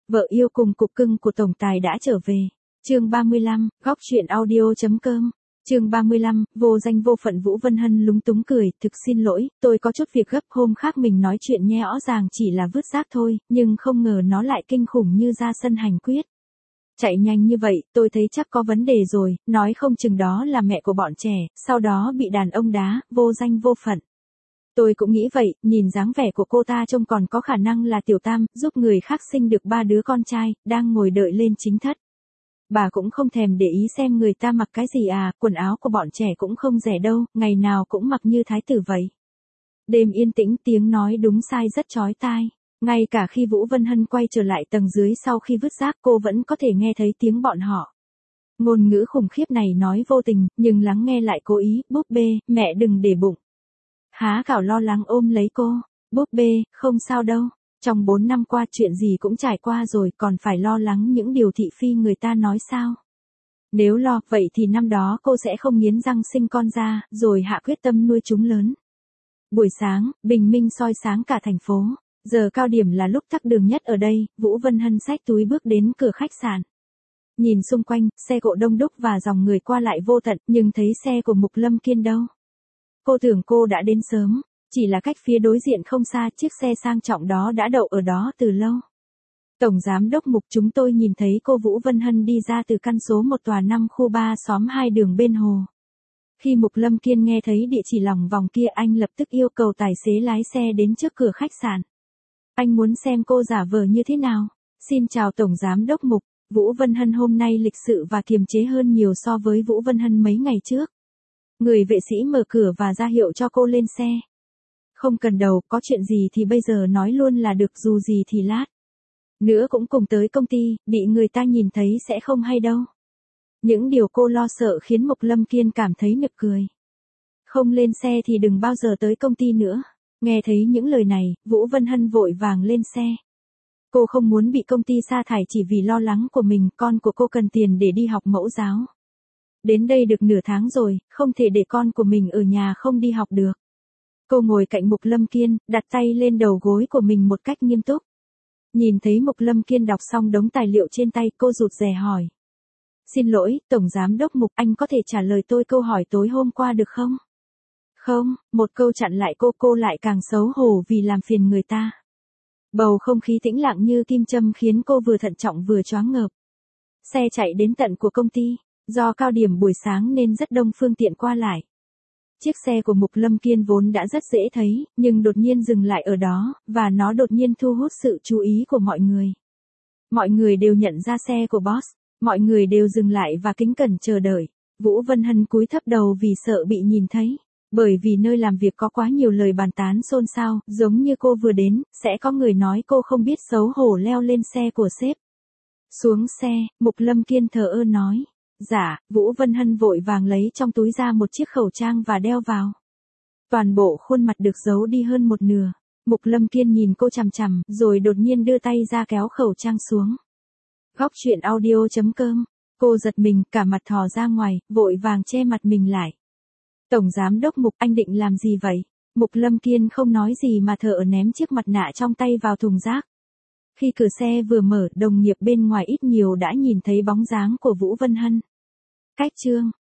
Vợ yêu cùng cục cưng của tổng tài đã trở về. Chương 35, góc truyện audio.com. Chương 35, vô danh vô phận. Vũ Vân Hân lúng túng cười, thực xin lỗi, tôi có chút việc gấp, hôm khác mình nói chuyện nhẽ rõ ràng chỉ là vứt rác thôi, nhưng không ngờ nó lại kinh khủng như ra sân hành quyết. Chạy nhanh như vậy, tôi thấy chắc có vấn đề rồi, nói không chừng đó là mẹ của bọn trẻ, sau đó bị đàn ông đá, vô danh vô phận. Tôi cũng nghĩ vậy, nhìn dáng vẻ của cô ta trông còn có khả năng là tiểu tam, giúp người khác sinh được 3 đứa con trai, đang ngồi đợi lên chính thất. Bà cũng không thèm để ý xem người ta mặc cái gì à, quần áo của bọn trẻ cũng không rẻ đâu, ngày nào cũng mặc như thái tử vậy. Đêm yên tĩnh, tiếng nói đúng sai rất chói tai. Ngay cả khi Vũ Vân Hân quay trở lại tầng dưới sau khi vứt rác, cô vẫn có thể nghe thấy tiếng bọn họ. Ngôn ngữ khủng khiếp này nói vô tình, nhưng lắng nghe lại cố ý. Búp bê, mẹ đừng để bụng. Há Cảo lo lắng ôm lấy cô. Búp bê, không sao đâu. Trong 4 năm qua chuyện gì cũng trải qua rồi, còn phải lo lắng những điều thị phi người ta nói sao? Nếu lo, vậy thì năm đó cô sẽ không nghiến răng sinh con ra, rồi hạ quyết tâm nuôi chúng lớn. Buổi sáng, bình minh soi sáng cả thành phố. Giờ cao điểm là lúc tắc đường nhất ở đây. Vũ Vân Hân xách túi bước đến cửa khách sạn. Nhìn xung quanh, xe cộ đông đúc và dòng người qua lại vô tận, nhưng thấy xe của Mục Lâm Kiên đâu. Cô tưởng cô đã đến sớm, chỉ là cách phía đối diện không xa, chiếc xe sang trọng đó đã đậu ở đó từ lâu. Tổng giám đốc Mục, chúng tôi nhìn thấy cô Vũ Vân Hân đi ra từ căn số 1 tòa 5 khu 3 xóm 2 đường bên hồ. Khi Mục Lâm Kiên nghe thấy địa chỉ lòng vòng kia, anh lập tức yêu cầu tài xế lái xe đến trước cửa khách sạn. Anh muốn xem cô giả vờ như thế nào. Xin chào Tổng giám đốc Mục. Vũ Vân Hân hôm nay lịch sự và kiềm chế hơn nhiều so với Vũ Vân Hân mấy ngày trước. Người vệ sĩ mở cửa và ra hiệu cho cô lên xe. Không cần đầu, có chuyện gì thì bây giờ nói luôn là được, dù gì thì lát nữa cũng cùng tới công ty, bị người ta nhìn thấy sẽ không hay đâu. Những điều cô lo sợ khiến Mục Lâm Kiên cảm thấy nực cười. Không lên xe thì đừng bao giờ tới công ty nữa. Nghe thấy những lời này, Vũ Vân Hân vội vàng lên xe. Cô không muốn bị công ty sa thải chỉ vì lo lắng của mình, con của cô cần tiền để đi học mẫu giáo. Đến đây được nửa tháng rồi, không thể để con của mình ở nhà không đi học được. Cô ngồi cạnh Mục Lâm Kiên, đặt tay lên đầu gối của mình một cách nghiêm túc. Nhìn thấy Mục Lâm Kiên đọc xong đống tài liệu trên tay, cô rụt rè hỏi. Xin lỗi, Tổng Giám đốc Mục, anh có thể trả lời tôi câu hỏi tối hôm qua được không? Không, một câu chặn lại cô lại càng xấu hổ vì làm phiền người ta. Bầu không khí tĩnh lặng như kim châm khiến cô vừa thận trọng vừa choáng ngợp. Xe chạy đến tận của công ty, do cao điểm buổi sáng nên rất đông phương tiện qua lại. Chiếc xe của Mục Lâm Kiên vốn đã rất dễ thấy, nhưng đột nhiên dừng lại ở đó, và nó đột nhiên thu hút sự chú ý của mọi người. Mọi người đều nhận ra xe của boss, mọi người đều dừng lại và kính cẩn chờ đợi. Vũ Vân Hân cúi thấp đầu vì sợ bị nhìn thấy. Bởi vì nơi làm việc có quá nhiều lời bàn tán xôn xao, giống như cô vừa đến, sẽ có người nói cô không biết xấu hổ leo lên xe của sếp. Xuống xe, Mục Lâm Kiên thờ ơ nói. Dạ, Vũ Vân Hân vội vàng lấy trong túi ra một chiếc khẩu trang và đeo vào. Toàn bộ khuôn mặt được giấu đi hơn một nửa. Mục Lâm Kiên nhìn cô chằm chằm, rồi đột nhiên đưa tay ra kéo khẩu trang xuống. Góc truyện audio.com. Cô giật mình, cả mặt thò ra ngoài, vội vàng che mặt mình lại. Tổng Giám đốc Mục, anh định làm gì vậy? Mục Lâm Kiên không nói gì mà thở ném chiếc mặt nạ trong tay vào thùng rác. Khi cửa xe vừa mở, đồng nghiệp bên ngoài ít nhiều đã nhìn thấy bóng dáng của Vũ Vân Hân. Cách chương